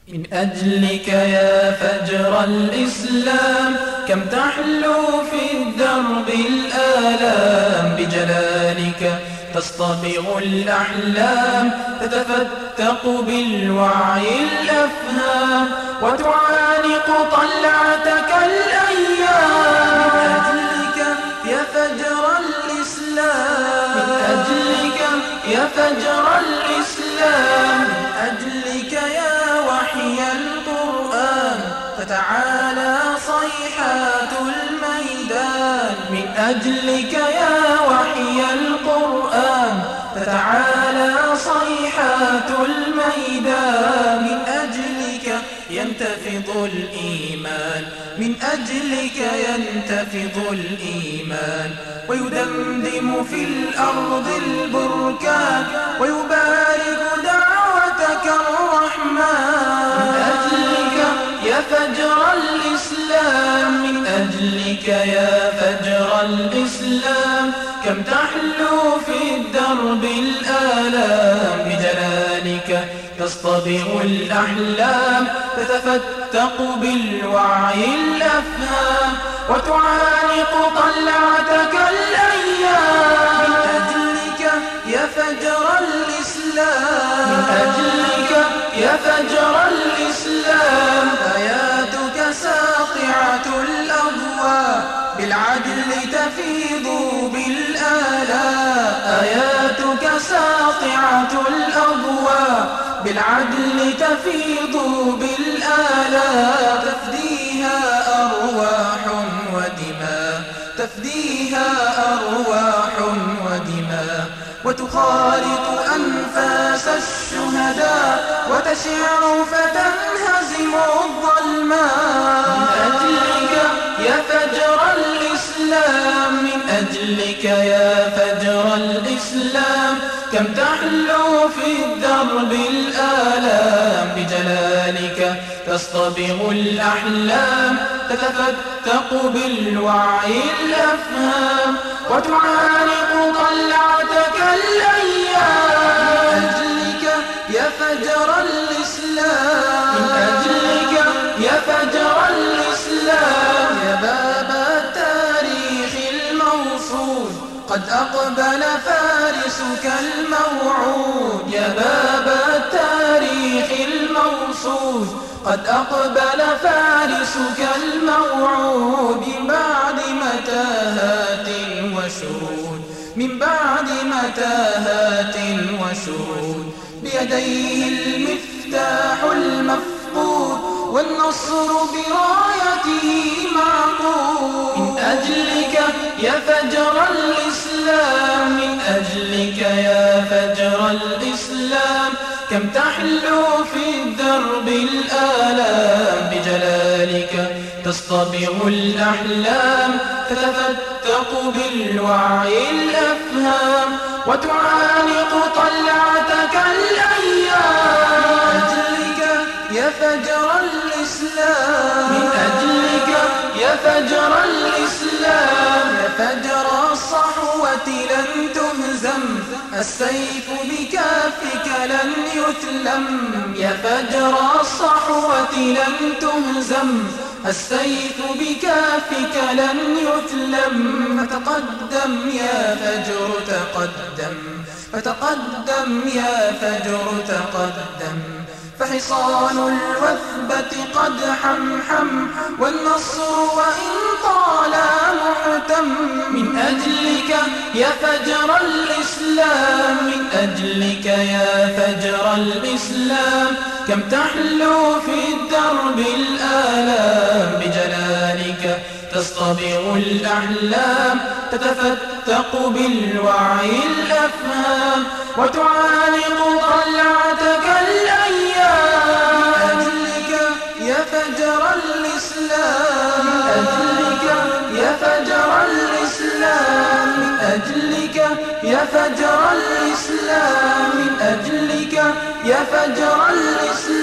من أجلك يا فجر الإسلام كم تحلو في الدرب الآلام، بجلالك تصطبغ الأحلام، تتفتق بالوعي الأفهام، وتعانق طلعتك الأيام. من أجلك يا فجر الإسلام، من أجلك يا فجر الإسلام، من أجلك يا وحي القرآن فتعالى صيحات الميدان. من أجلك يا وحي القرآن فتعالى صيحات الميدان. من أجلك ينتفض الإيمان، من أجلك ينتفض الإيمان، ويدمدم في الأرض البركان، ويبارك دعوتك الرحمن. من أجلك يا فجر الإسلام، من أجلك يا فجر الإسلام كم تحلو في الدرب الآلام، بجلالك تصطبغ الأحلام، تتفتق بالوعي الأفهام، وتعانق طلعتك الأيام. من أجلك يا فجر الإسلام، من أجلك يا فجر الإسلام، آياتك ساطعة الأضواء، بالعدل تفيض بالآلاء. آياتك ساطعة الأضواء، بالعدل تفيض بالآلاء. تفديها أرواح ودماء، تفديها أرواح ودماء، وتخالط أنفاس الشهداء، وتشع فتنهزم الظلماء. من أجلك يا فجر الإسلام، من أجلك يا فجر الإسلام كم تحلو في الدرب الآلام، بجلالك تصطبغ الأحلام، تتفتق بالوعي الأفهام، وتعانق طلعتك الأيام. من أجلك يا فجر الإسلام، من أجلك يا فجر الإسلام، يا باب التاريخ الموصول قد أقبل فارسك الموعود. يا باب التاريخ الموصول قد أقبل فارسك الموعود. من بعد متاهات وشرود، من بعد متاهات وشرود، بيديه المفتاح المفقود، والنصر برايته معقود. من أجلك يا فجر الإسلام، من أجلك يا فجر الإسلام كم تحلو في الدرب الآلام، بجلالك تصطبغ الأحلام، تتفتق بالوعي الأفهام، وتعانق طلعتك الأيام. من أجلك يا فجر الإسلام، من أجلك يا فجر الإسلام، يا فجر الصحوة لن تهزم، السيف بكافك لن يتلم. يا فجر الصحوة لن تهزم، السيف بكافك لن يتلم. فتقدم يا فجر تقدم، فتقدم يا فجر تقدم، فحصان الوثبة قد حمحم، والنصر وإن طال محتم. من أجلك يا فجر الإسلام، من أجلك يا فجر الإسلام كم تحلو في الدرب الآلام، بجلالك تصطبغ الأحلام، تتفتق بالوعي الأفهام، وتعانق طلعتك الأيام. من أجلك يا فجر الإسلام، من أجلك يا فجر الإسلام، من أجلك يا فجر الإسلام، من أجلك يا فجر الإسلام.